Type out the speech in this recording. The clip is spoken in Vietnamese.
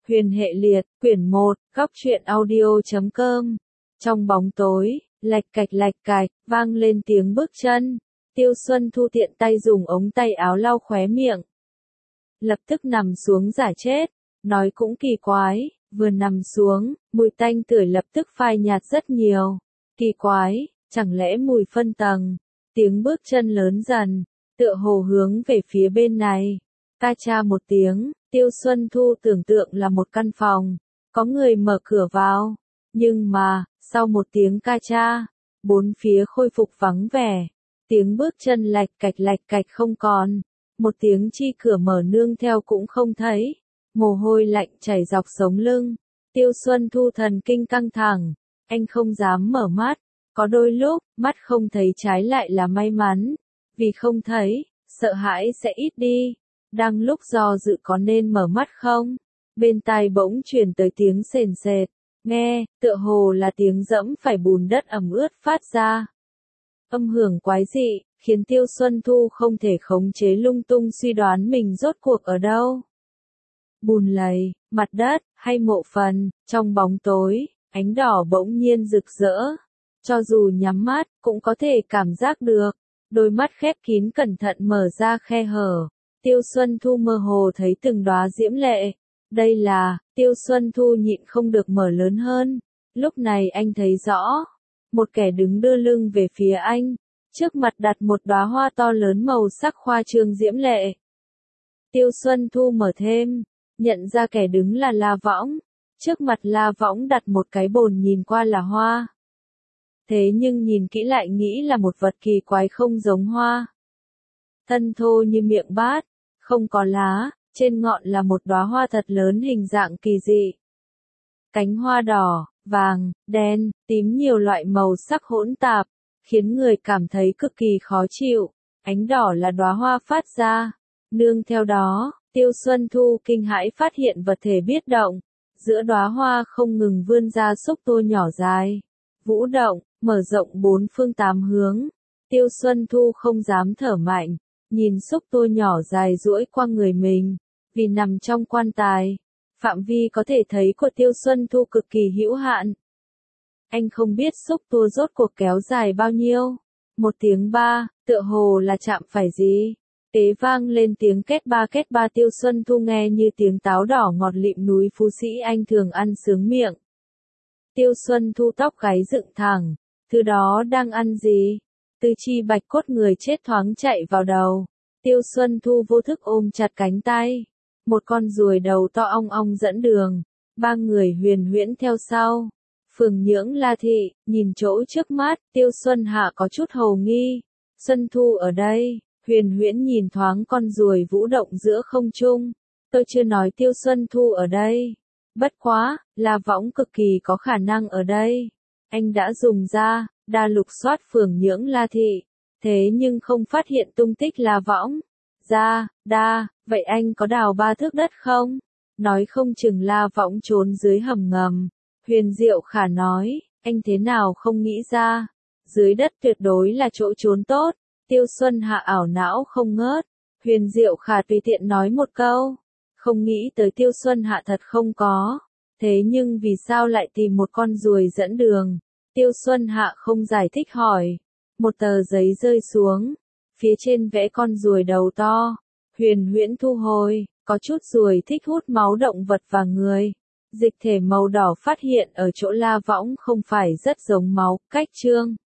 Huyền hệ liệt, quyển 1, góc truyện audio.com. Trong bóng tối, lạch cạch, vang lên tiếng bước chân. Tiêu Xuân Thu tiện tay dùng ống tay áo lau khóe miệng. Lập tức nằm xuống giả chết, nói cũng kỳ quái, vừa nằm xuống, mùi tanh tưởi lập tức phai nhạt rất nhiều. Kỳ quái, chẳng lẽ mùi phân tầng? Tiếng bước chân lớn dần, tựa hồ hướng về phía bên này. Ta cha một tiếng, Tiêu Xuân Thu tưởng tượng là một căn phòng, có người mở cửa vào. Nhưng mà, sau một tiếng ca cha, bốn phía khôi phục vắng vẻ. Tiếng bước chân lạch cạch không còn. Một tiếng chi cửa mở nương theo cũng không thấy. Mồ hôi lạnh chảy dọc sống lưng. Tiêu Xuân Thu thần kinh căng thẳng. Anh không dám mở mắt. Có đôi lúc, mắt không thấy trái lại là may mắn. Vì không thấy, sợ hãi sẽ ít đi. Đang lúc do dự có nên mở mắt không? Bên tai bỗng truyền tới tiếng sền sệt. Nghe, tựa hồ là tiếng dẫm phải bùn đất ẩm ướt phát ra. Âm hưởng quái dị, khiến Tiêu Xuân Thu không thể khống chế lung tung suy đoán mình rốt cuộc ở đâu. Bùn lầy, mặt đất, hay mộ phần, trong bóng tối, ánh đỏ bỗng nhiên rực rỡ. Cho dù nhắm mắt, cũng có thể cảm giác được. Đôi mắt khép kín cẩn thận mở ra khe hở. Tiêu Xuân Thu mơ hồ thấy từng đóa diễm lệ. Đây là, Tiêu Xuân Thu nhịn không được mở lớn hơn. Lúc này anh thấy rõ. Một kẻ đứng đưa lưng về phía anh. Trước mặt đặt một đóa hoa to lớn màu sắc khoa trương diễm lệ. Tiêu Xuân Thu mở thêm. Nhận ra kẻ đứng là La Võng. Trước mặt La Võng đặt một cái bồn nhìn qua là hoa. Thế nhưng nhìn kỹ lại nghĩ là một vật kỳ quái không giống hoa. Thân thô như miệng bát, không có lá, trên ngọn là một đóa hoa thật lớn hình dạng kỳ dị. Cánh hoa đỏ, vàng, đen, tím nhiều loại màu sắc hỗn tạp, khiến người cảm thấy cực kỳ khó chịu. Ánh đỏ là đóa hoa phát ra. Nương theo đó, Tiêu Xuân Thu kinh hãi phát hiện vật thể biết động. Giữa đóa hoa không ngừng vươn ra xúc tua nhỏ dài. Vũ động, mở rộng bốn phương tám hướng. Tiêu Xuân Thu không dám thở mạnh. Nhìn xúc tua nhỏ dài duỗi qua người mình. Vì nằm trong quan tài, phạm vi có thể thấy của Tiêu Xuân Thu cực kỳ hữu hạn. Anh không biết xúc tua rốt cuộc kéo dài bao nhiêu. Một tiếng ba, tựa hồ là chạm phải gì. Tế vang lên tiếng két ba Tiêu Xuân Thu nghe như tiếng táo đỏ ngọt lịm núi Phú Sĩ anh thường ăn sướng miệng. Tiêu Xuân Thu tóc gáy dựng thẳng. Thứ đó đang ăn gì? Tư chi bạch cốt người chết thoáng chạy vào đầu. Tiêu Xuân Thu vô thức ôm chặt cánh tay. Một con ruồi đầu to ong ong dẫn đường. Ba người huyền huyễn theo sau. Phường Nhưỡng La Thị, nhìn chỗ trước mắt, Tiêu Xuân Hạ có chút hồ nghi. Xuân Thu ở đây, huyền huyễn nhìn thoáng con ruồi vũ động giữa không trung. Tôi chưa nói Tiêu Xuân Thu ở đây. Bất quá, La Võng cực kỳ có khả năng ở đây. Anh đã dùng ra, đa lục soát phường Nhưỡng La Thị. Thế nhưng không phát hiện tung tích La Võng. Vậy anh có đào 3 thước đất không? Nói không chừng La Võng trốn dưới hầm ngầm. Huyền Diệu Khả nói, anh thế nào không nghĩ ra. Dưới đất tuyệt đối là chỗ trốn tốt. Tiêu Xuân Hạ ảo não không ngớt. Huyền Diệu Khả tùy tiện nói một câu. Không nghĩ tới Tiêu Xuân Hạ thật không có. Thế nhưng vì sao lại tìm một con ruồi dẫn đường? Tiêu Xuân Hạ không giải thích hỏi. Một tờ giấy rơi xuống. Phía trên vẽ con ruồi đầu to. Huyền huyễn thu hồi, có chút ruồi thích hút máu động vật và người. Dịch thể màu đỏ phát hiện ở chỗ La Võng không phải rất giống máu, cách chương.